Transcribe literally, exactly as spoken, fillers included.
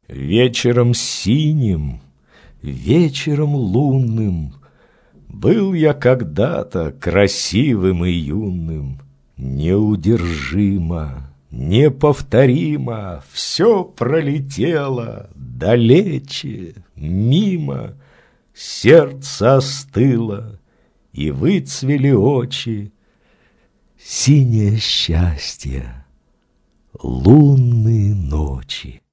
Вечером синим, вечером лунным был я когда-то красивым и юным. Неудержимо, неповторимо все пролетело далече, мимо. Сердце остыло, и выцвели очи. Синее счастье, лунные ночи.